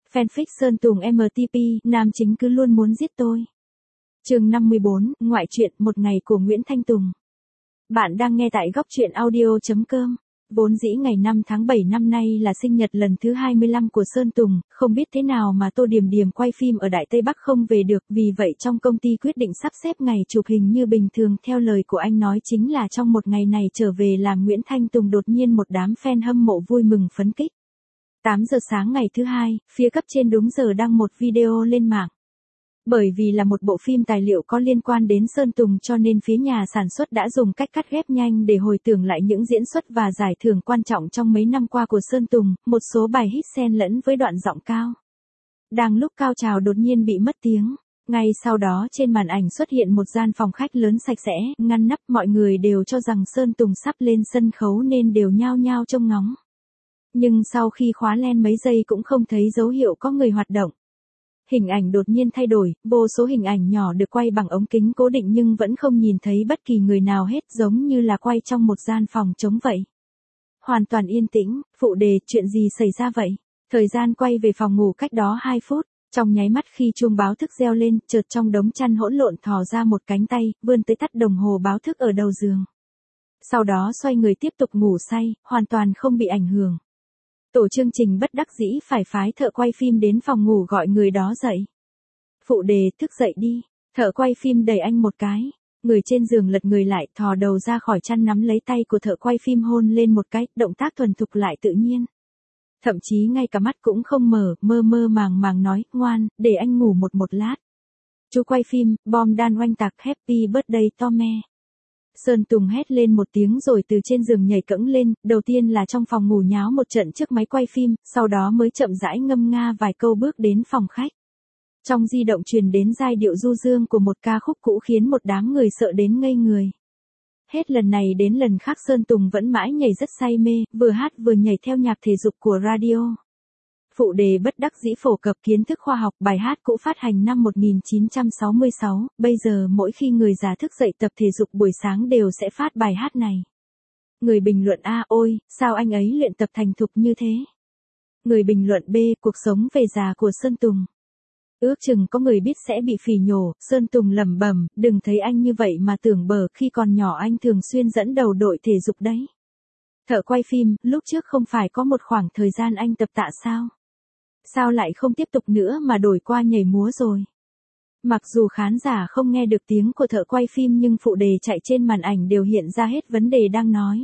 Fanfic Sơn Tùng MTP, nam chính cứ luôn muốn giết tôi. Chương 54, ngoại truyện một ngày của Nguyễn Thanh Tùng. Bạn đang nghe tại góc truyện audio.com. Vốn dĩ ngày 5 tháng 7 năm nay là sinh nhật lần thứ 25 của Sơn Tùng, không biết thế nào mà Tô Điềm Điềm quay phim ở Đại Tây Bắc không về được, vì vậy trong công ty quyết định sắp xếp ngày chụp hình như bình thường. Theo lời của anh nói chính là trong một ngày này trở về làm Nguyễn Thanh Tùng đột nhiên một đám fan hâm mộ vui mừng phấn khích. 8 giờ sáng ngày thứ hai, phía cấp trên đúng giờ đăng một video lên mạng. Bởi vì là một bộ phim tài liệu có liên quan đến Sơn Tùng cho nên phía nhà sản xuất đã dùng cách cắt ghép nhanh để hồi tưởng lại những diễn xuất và giải thưởng quan trọng trong mấy năm qua của Sơn Tùng, một số bài hit xen lẫn với đoạn giọng cao. Đang lúc cao trào đột nhiên bị mất tiếng. Ngay sau đó trên màn ảnh xuất hiện một gian phòng khách lớn sạch sẽ, ngăn nắp, mọi người đều cho rằng Sơn Tùng sắp lên sân khấu nên đều nhao nhao trông ngóng. Nhưng sau khi khóa len mấy giây cũng không thấy dấu hiệu có người hoạt động. Hình ảnh đột nhiên thay đổi, vô số hình ảnh nhỏ được quay bằng ống kính cố định nhưng vẫn không nhìn thấy bất kỳ người nào hết, giống như là quay trong một gian phòng trống vậy. Hoàn toàn yên tĩnh. Phụ đề, chuyện gì xảy ra vậy? Thời gian quay về phòng ngủ cách đó 2 phút. Trong nháy mắt khi chuông báo thức reo lên, chợt trong đống chăn hỗn lộn thò ra một cánh tay, vươn tới tắt đồng hồ báo thức ở đầu giường. Sau đó xoay người tiếp tục ngủ say, hoàn toàn không bị ảnh hưởng. Tổ chương trình bất đắc dĩ phải phái thợ quay phim đến phòng ngủ gọi người đó dậy. Phụ đề, thức dậy đi. Thợ quay phim đẩy anh một cái. Người trên giường lật người lại, thò đầu ra khỏi chăn nắm lấy tay của thợ quay phim hôn lên một cái, động tác thuần thục lại tự nhiên. Thậm chí ngay cả mắt cũng không mở, mơ mơ màng màng nói, ngoan, để anh ngủ một lát. Chú quay phim, bom đan oanh tạc, happy birthday Tome. Sơn Tùng hét lên một tiếng rồi từ trên giường nhảy cẫng lên, đầu tiên là trong phòng ngủ nháo một trận trước máy quay phim, sau đó mới chậm rãi ngâm nga vài câu bước đến phòng khách. Trong di động truyền đến giai điệu du dương của một ca khúc cũ khiến một đám người sợ đến ngây người. Hết lần này đến lần khác Sơn Tùng vẫn mãi nhảy rất say mê, vừa hát vừa nhảy theo nhạc thể dục của radio. Phụ đề bất đắc dĩ phổ cập kiến thức khoa học, bài hát cũ phát hành năm 1966, bây giờ mỗi khi người già thức dậy tập thể dục buổi sáng đều sẽ phát bài hát này. Người bình luận A, ôi, sao anh ấy luyện tập thành thục như thế? Người bình luận B, cuộc sống về già của Sơn Tùng. Ước chừng có người biết sẽ bị phỉ nhổ, Sơn Tùng lẩm bẩm, đừng thấy anh như vậy mà tưởng bở, khi còn nhỏ anh thường xuyên dẫn đầu đội thể dục đấy. Thợ quay phim, lúc trước không phải có một khoảng thời gian anh tập tạ sao? Sao lại không tiếp tục nữa mà đổi qua nhảy múa rồi? Mặc dù khán giả không nghe được tiếng của thợ quay phim nhưng phụ đề chạy trên màn ảnh đều hiện ra hết vấn đề đang nói.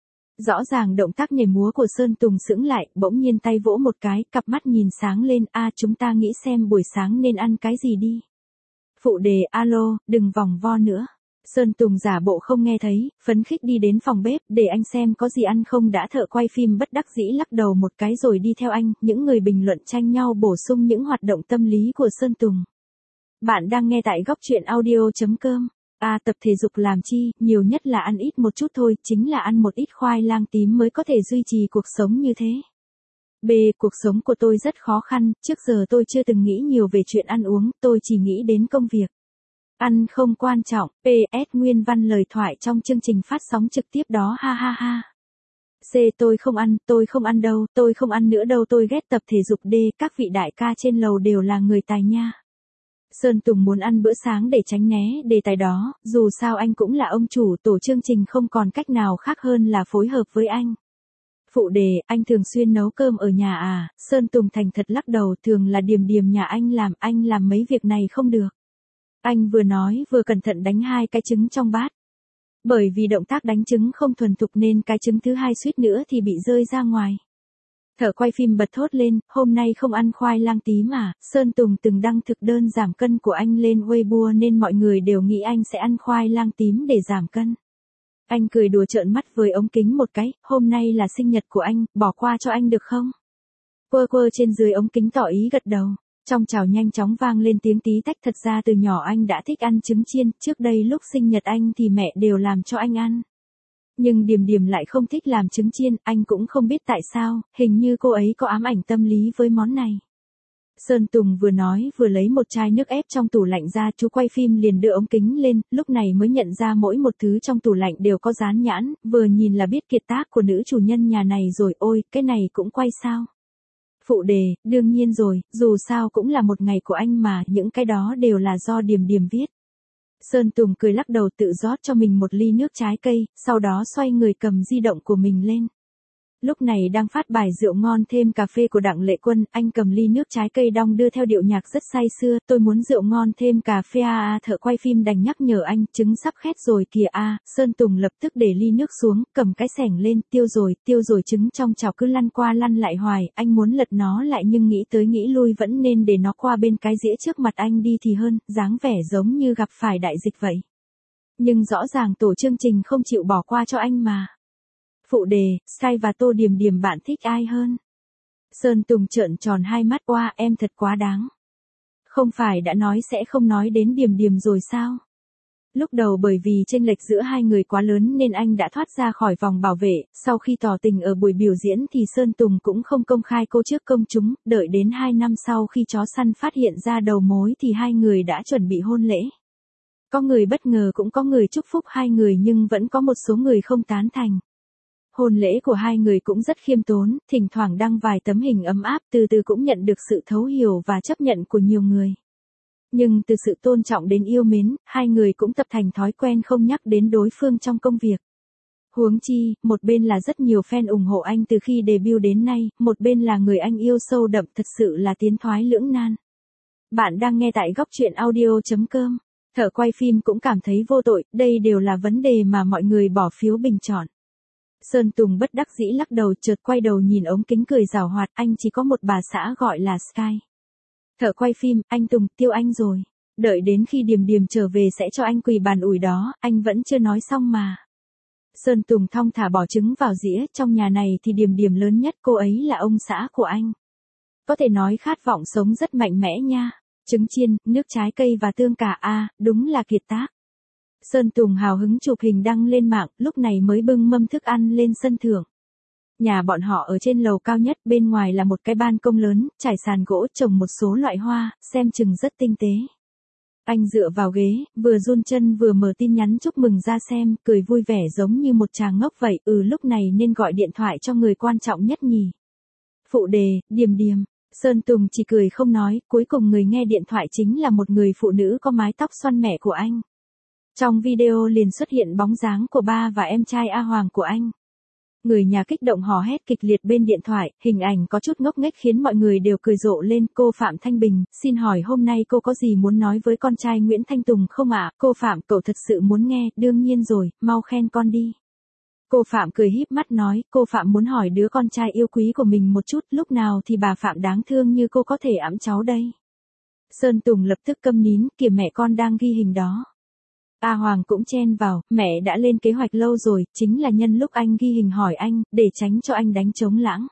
Rõ ràng động tác nhảy múa của Sơn Tùng sững lại, bỗng nhiên tay vỗ một cái, cặp mắt nhìn sáng lên, chúng ta nghĩ xem buổi sáng nên ăn cái gì đi. Phụ đề, alo, đừng vòng vo nữa. Sơn Tùng giả bộ không nghe thấy, phấn khích đi đến phòng bếp, để anh xem có gì ăn không đã. Thợ quay phim bất đắc dĩ lắc đầu một cái rồi đi theo anh, những người bình luận tranh nhau bổ sung những hoạt động tâm lý của Sơn Tùng. Bạn đang nghe tại góc truyện audio.com. Tập thể dục làm chi, nhiều nhất là ăn ít một chút thôi, chính là ăn một ít khoai lang tím mới có thể duy trì cuộc sống như thế. B, cuộc sống của tôi rất khó khăn, trước giờ tôi chưa từng nghĩ nhiều về chuyện ăn uống, tôi chỉ nghĩ đến công việc. Ăn không quan trọng. PS nguyên văn lời thoại trong chương trình phát sóng trực tiếp đó, ha ha ha. C, tôi không ăn đâu, tôi không ăn nữa đâu, tôi ghét tập thể dục. D, các vị đại ca trên lầu đều là người tài nha. Sơn Tùng muốn ăn bữa sáng để tránh né đề tài đó, dù sao anh cũng là ông chủ, tổ chương trình không còn cách nào khác hơn là phối hợp với anh. Phụ đề, anh thường xuyên nấu cơm ở nhà à? Sơn Tùng thành thật lắc đầu, thường là Điềm Điềm nhà anh làm mấy việc này không được. Anh vừa nói vừa cẩn thận đánh 2 cái trứng trong bát. Bởi vì động tác đánh trứng không thuần thục nên cái trứng thứ 2 suýt nữa thì bị rơi ra ngoài. Thợ quay phim bật thốt lên, hôm nay không ăn khoai lang tím à? Sơn Tùng từng đăng thực đơn giảm cân của anh lên Weibo nên mọi người đều nghĩ anh sẽ ăn khoai lang tím để giảm cân. Anh cười đùa trợn mắt với ống kính một cái, hôm nay là sinh nhật của anh, bỏ qua cho anh được không? Quơ trên dưới ống kính tỏ ý gật đầu. Trong chảo nhanh chóng vang lên tiếng tí tách, thật ra từ nhỏ anh đã thích ăn trứng chiên, trước đây lúc sinh nhật anh thì mẹ đều làm cho anh ăn. Nhưng Điềm Điềm lại không thích làm trứng chiên, anh cũng không biết tại sao, hình như cô ấy có ám ảnh tâm lý với món này. Sơn Tùng vừa nói vừa lấy một chai nước ép trong tủ lạnh ra, chú quay phim liền đưa ống kính lên, lúc này mới nhận ra mỗi một thứ trong tủ lạnh đều có dán nhãn, vừa nhìn là biết kiệt tác của nữ chủ nhân nhà này rồi. Ôi, cái này cũng quay sao? Phụ đề, đương nhiên rồi, dù sao cũng là một ngày của anh mà, những cái đó đều là do Điềm Điềm viết. Sơn Tùng cười lắc đầu tự rót cho mình một ly nước trái cây, sau đó xoay người cầm di động của mình lên. Lúc này đang phát bài rượu ngon thêm cà phê của Đặng Lệ Quân, anh cầm ly nước trái cây đong đưa theo điệu nhạc rất say sưa, tôi muốn rượu ngon thêm cà phê thợ quay phim đành nhắc nhở anh, trứng sắp khét rồi kìa Sơn Tùng lập tức để ly nước xuống, cầm cái xẻng lên, tiêu rồi trứng trong chảo cứ lăn qua lăn lại hoài, anh muốn lật nó lại nhưng nghĩ tới nghĩ lui vẫn nên để nó qua bên cái dĩa trước mặt anh đi thì hơn, dáng vẻ giống như gặp phải đại dịch vậy. Nhưng rõ ràng tổ chương trình không chịu bỏ qua cho anh mà. Phụ đề, Sky và Tô Điềm Điềm bạn thích ai hơn? Sơn Tùng trợn tròn hai mắt, oa em thật quá đáng. Không phải đã nói sẽ không nói đến Điềm Điềm rồi sao? Lúc đầu bởi vì chênh lệch giữa hai người quá lớn nên anh đã thoát ra khỏi vòng bảo vệ, sau khi tỏ tình ở buổi biểu diễn thì Sơn Tùng cũng không công khai cô trước công chúng, đợi đến 2 năm sau khi chó săn phát hiện ra đầu mối thì hai người đã chuẩn bị hôn lễ. Có người bất ngờ cũng có người chúc phúc hai người nhưng vẫn có một số người không tán thành. Hôn lễ của hai người cũng rất khiêm tốn, thỉnh thoảng đăng vài tấm hình ấm áp, từ từ cũng nhận được sự thấu hiểu và chấp nhận của nhiều người. Nhưng từ sự tôn trọng đến yêu mến, hai người cũng tập thành thói quen không nhắc đến đối phương trong công việc. Huống chi, một bên là rất nhiều fan ủng hộ anh từ khi debut đến nay, một bên là người anh yêu sâu đậm, thật sự là tiến thoái lưỡng nan. Bạn đang nghe tại góc truyện audio.com. Thợ quay phim cũng cảm thấy vô tội, đây đều là vấn đề mà mọi người bỏ phiếu bình chọn. Sơn Tùng bất đắc dĩ lắc đầu, chợt quay đầu nhìn ống kính cười giảo hoạt, anh chỉ có một bà xã gọi là Sky. Thợ quay phim, anh Tùng, tiêu anh rồi. Đợi đến khi Điềm Điềm trở về sẽ cho anh quỳ bàn ủi đó, anh vẫn chưa nói xong mà. Sơn Tùng thong thả bỏ trứng vào dĩa, trong nhà này thì Điềm Điềm lớn nhất, cô ấy là ông xã của anh. Có thể nói khát vọng sống rất mạnh mẽ nha. Trứng chiên, nước trái cây và tương cả đúng là kiệt tác. Sơn Tùng hào hứng chụp hình đăng lên mạng, lúc này mới bưng mâm thức ăn lên sân thượng. Nhà bọn họ ở trên lầu cao nhất, bên ngoài là một cái ban công lớn, trải sàn gỗ, trồng một số loại hoa, xem chừng rất tinh tế. Anh dựa vào ghế, vừa run chân vừa mở tin nhắn chúc mừng ra xem, cười vui vẻ giống như một chàng ngốc vậy, lúc này nên gọi điện thoại cho người quan trọng nhất nhỉ. Phụ đề, Điềm Điềm. Sơn Tùng chỉ cười không nói, cuối cùng người nghe điện thoại chính là một người phụ nữ có mái tóc xoăn mẹ của anh. Trong video liền xuất hiện bóng dáng của ba và em trai A Hoàng của anh. Người nhà kích động hò hét kịch liệt bên điện thoại, hình ảnh có chút ngốc nghếch khiến mọi người đều cười rộ lên. Cô Phạm Thanh Bình, xin hỏi hôm nay cô có gì muốn nói với con trai Nguyễn Thanh Tùng không ạ? Cô Phạm, cậu thật sự muốn nghe, đương nhiên rồi, mau khen con đi. Cô Phạm cười híp mắt nói, cô Phạm muốn hỏi đứa con trai yêu quý của mình một chút, lúc nào thì bà Phạm đáng thương như cô có thể ẵm cháu đây. Sơn Tùng lập tức câm nín, kìa mẹ con đang ghi hình đó. A Hoàng cũng chen vào, mẹ đã lên kế hoạch lâu rồi, chính là nhân lúc anh ghi hình hỏi anh, để tránh cho anh đánh trống lãng.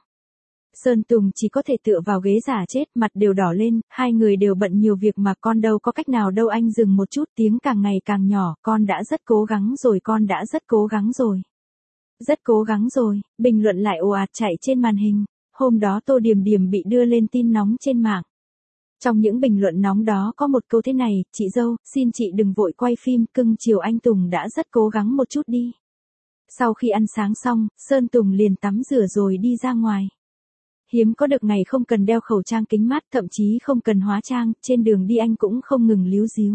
Sơn Tùng chỉ có thể tựa vào ghế giả chết, mặt đều đỏ lên, hai người đều bận nhiều việc mà con đâu có cách nào đâu. Anh dừng một chút, tiếng càng ngày càng nhỏ, con đã rất cố gắng rồi, con đã rất cố gắng rồi. Rất cố gắng rồi, bình luận lại ồ ạt chạy trên màn hình. Hôm đó Tô Điềm Điềm bị đưa lên tin nóng trên mạng. Trong những bình luận nóng đó có một câu thế này, chị dâu, xin chị đừng vội quay phim, cưng chiều anh Tùng đã rất cố gắng một chút đi. Sau khi ăn sáng xong, Sơn Tùng liền tắm rửa rồi đi ra ngoài. Hiếm có được ngày không cần đeo khẩu trang kính mát, thậm chí không cần hóa trang, trên đường đi anh cũng không ngừng líu díu.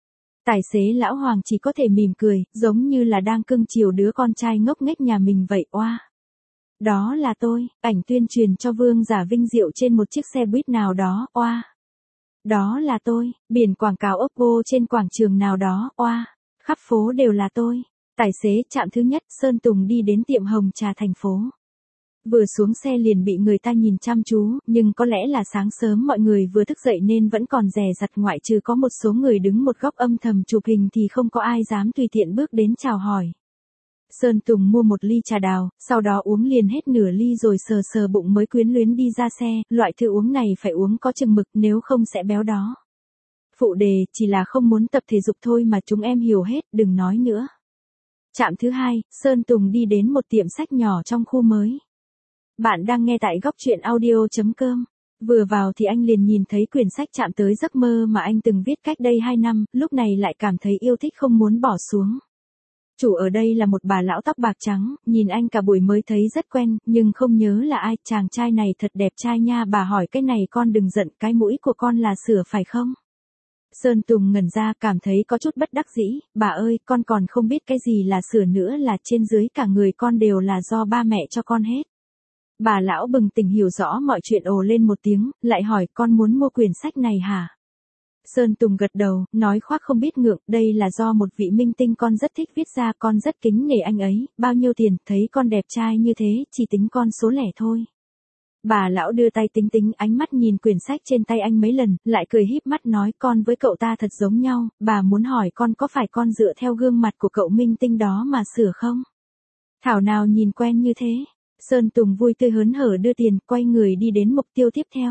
Tài xế lão Hoàng chỉ có thể mỉm cười, giống như là đang cưng chiều đứa con trai ngốc nghếch nhà mình vậy. Oa. Đó là tôi, ảnh tuyên truyền cho Vương Giả Vinh Diệu trên một chiếc xe buýt nào đó. Oa. Đó là tôi, biển quảng cáo Oppo trên quảng trường nào đó. Oa. Khắp phố đều là tôi. Tài xế trạm thứ nhất, Sơn Tùng đi đến tiệm Hồng Trà thành phố. Vừa xuống xe liền bị người ta nhìn chăm chú, nhưng có lẽ là sáng sớm mọi người vừa thức dậy nên vẫn còn dè dặt, ngoại trừ có một số người đứng một góc âm thầm chụp hình thì không có ai dám tùy tiện bước đến chào hỏi. Sơn Tùng mua một ly trà đào, sau đó uống liền hết nửa ly rồi sờ sờ bụng mới quyến luyến đi ra xe, loại thứ uống này phải uống có chừng mực nếu không sẽ béo đó. Phụ đề, chỉ là không muốn tập thể dục thôi mà chúng em hiểu hết, đừng nói nữa. Trạm thứ hai, Sơn Tùng đi đến một tiệm sách nhỏ trong khu mới. Bạn đang nghe tại góc truyện audio.com. Vừa vào thì anh liền nhìn thấy quyển sách Chạm tới giấc mơ mà anh từng viết cách đây 2 năm, lúc này lại cảm thấy yêu thích không muốn bỏ xuống. Chủ ở đây là một bà lão tóc bạc trắng, nhìn anh cả buổi mới thấy rất quen, nhưng không nhớ là ai, chàng trai này thật đẹp trai nha, bà hỏi cái này con đừng giận, cái mũi của con là sửa phải không? Sơn Tùng ngẩn ra cảm thấy có chút bất đắc dĩ, bà ơi, con còn không biết cái gì là sửa nữa, là trên dưới cả người con đều là do ba mẹ cho con hết. Bà lão bừng tỉnh hiểu rõ mọi chuyện ồ lên một tiếng, lại hỏi con muốn mua quyển sách này hả? Sơn Tùng gật đầu, nói khoác không biết ngượng, đây là do một vị minh tinh con rất thích viết ra, con rất kính nể anh ấy, bao nhiêu tiền, thấy con đẹp trai như thế, chỉ tính con số lẻ thôi. Bà lão đưa tay tính tính, ánh mắt nhìn quyển sách trên tay anh mấy lần, lại cười híp mắt nói con với cậu ta thật giống nhau, bà muốn hỏi con có phải con dựa theo gương mặt của cậu minh tinh đó mà sửa không? Thảo nào nhìn quen như thế. Sơn Tùng vui tươi hớn hở đưa tiền, quay người đi đến mục tiêu tiếp theo.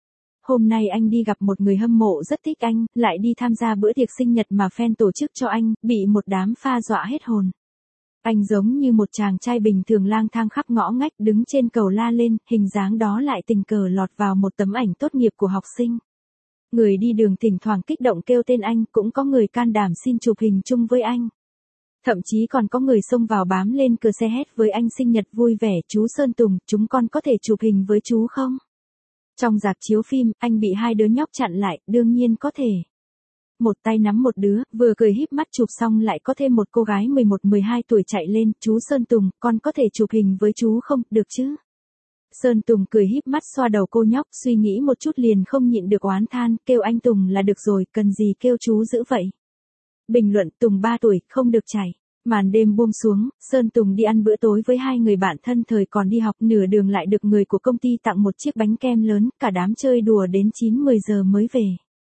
Hôm nay anh đi gặp một người hâm mộ rất thích anh, lại đi tham gia bữa tiệc sinh nhật mà fan tổ chức cho anh, bị một đám pha dọa hết hồn. Anh giống như một chàng trai bình thường lang thang khắp ngõ ngách đứng trên cầu la lên, hình dáng đó lại tình cờ lọt vào một tấm ảnh tốt nghiệp của học sinh. Người đi đường thỉnh thoảng kích động kêu tên anh, cũng có người can đảm xin chụp hình chung với anh. Thậm chí còn có người xông vào bám lên cửa xe hét với anh sinh nhật vui vẻ, chú Sơn Tùng, chúng con có thể chụp hình với chú không? Trong rạp chiếu phim, anh bị hai đứa nhóc chặn lại, đương nhiên có thể. Một tay nắm một đứa, vừa cười híp mắt chụp xong lại có thêm một cô gái 11-12 tuổi chạy lên, chú Sơn Tùng, con có thể chụp hình với chú không, được chứ? Sơn Tùng cười híp mắt xoa đầu cô nhóc, suy nghĩ một chút liền không nhịn được oán than, kêu anh Tùng là được rồi, cần gì kêu chú dữ vậy? Bình luận, Tùng 3 tuổi, không được chảy. Màn đêm buông xuống, Sơn Tùng đi ăn bữa tối với hai người bạn thân thời còn đi học, nửa đường lại được người của công ty tặng một chiếc bánh kem lớn, cả đám chơi đùa đến 9-10 giờ mới về.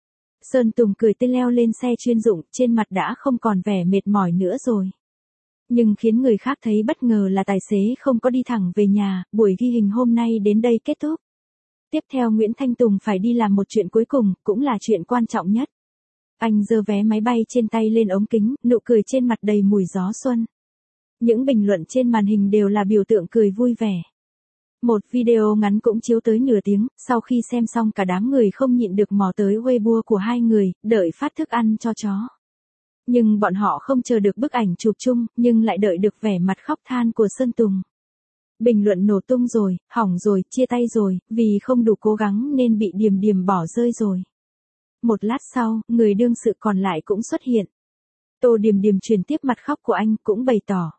Sơn Tùng cười tươi leo lên xe chuyên dụng, trên mặt đã không còn vẻ mệt mỏi nữa rồi. Nhưng khiến người khác thấy bất ngờ là tài xế không có đi thẳng về nhà, buổi ghi hình hôm nay đến đây kết thúc. Tiếp theo Nguyễn Thanh Tùng phải đi làm một chuyện cuối cùng, cũng là chuyện quan trọng nhất. Anh giơ vé máy bay trên tay lên ống kính, nụ cười trên mặt đầy mùi gió xuân. Những bình luận trên màn hình đều là biểu tượng cười vui vẻ. Một video ngắn cũng chiếu tới nửa tiếng, sau khi xem xong cả đám người không nhịn được mò tới Weibo của hai người, đợi phát thức ăn cho chó. Nhưng bọn họ không chờ được bức ảnh chụp chung, nhưng lại đợi được vẻ mặt khóc than của Sơn Tùng. Bình luận nổ tung rồi, hỏng rồi, chia tay rồi, vì không đủ cố gắng nên bị Điềm Điềm bỏ rơi rồi. Một lát sau, người đương sự còn lại cũng xuất hiện. Tô Điềm Điềm truyền tiếp mặt khóc của anh, cũng bày tỏ.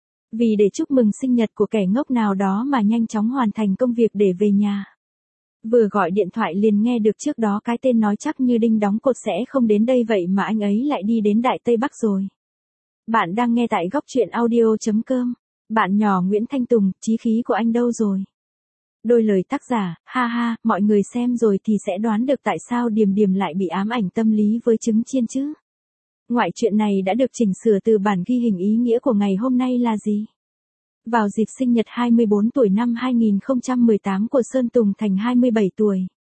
Vì để chúc mừng sinh nhật của kẻ ngốc nào đó mà nhanh chóng hoàn thành công việc để về nhà. Vừa gọi điện thoại liền nghe được trước đó cái tên nói chắc như đinh đóng cột sẽ không đến đây, vậy mà anh ấy lại đi đến Đại Tây Bắc rồi. Bạn đang nghe tại góc truyện audio.com. Bạn nhỏ Nguyễn Thanh Tùng, chí khí của anh đâu rồi? Đôi lời tác giả, ha ha, mọi người xem rồi thì sẽ đoán được tại sao Điềm Điềm lại bị ám ảnh tâm lý với trứng chiên chứ. Ngoại truyện này đã được chỉnh sửa từ bản ghi hình ý nghĩa của ngày hôm nay là gì? Vào dịp sinh nhật 24 tuổi năm 2018 của Sơn Tùng thành 27 tuổi.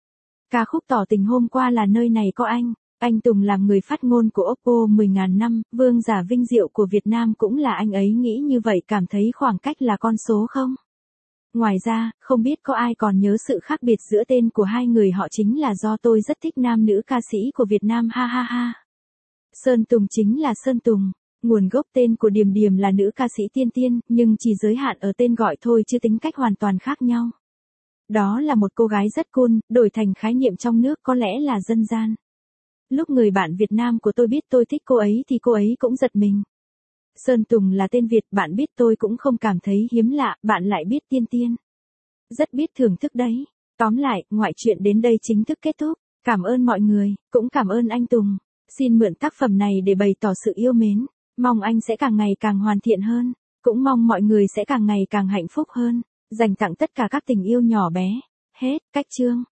Ca khúc tỏ tình hôm qua là nơi này có anh Tùng làm người phát ngôn của Oppo 10.000 năm, vương giả vinh diệu của Việt Nam cũng là anh ấy nghĩ như vậy, cảm thấy khoảng cách là con số không? Ngoài ra, không biết có ai còn nhớ sự khác biệt giữa tên của hai người họ chính là do tôi rất thích nam nữ ca sĩ của Việt Nam, ha ha ha. Sơn Tùng chính là Sơn Tùng, nguồn gốc tên của Điềm Điềm là nữ ca sĩ Tiên Tiên, nhưng chỉ giới hạn ở tên gọi thôi chứ tính cách hoàn toàn khác nhau. Đó là một cô gái rất cool, đổi thành khái niệm trong nước có lẽ là dân gian. Lúc người bạn Việt Nam của tôi biết tôi thích cô ấy thì cô ấy cũng giật mình. Sơn Tùng là tên Việt, bạn biết tôi cũng không cảm thấy hiếm lạ, bạn lại biết Tiên Tiên. Rất biết thưởng thức đấy. Tóm lại, ngoại truyện đến đây chính thức kết thúc. Cảm ơn mọi người, cũng cảm ơn anh Tùng. Xin mượn tác phẩm này để bày tỏ sự yêu mến. Mong anh sẽ càng ngày càng hoàn thiện hơn. Cũng mong mọi người sẽ càng ngày càng hạnh phúc hơn. Dành tặng tất cả các tình yêu nhỏ bé. Hết, cách chương.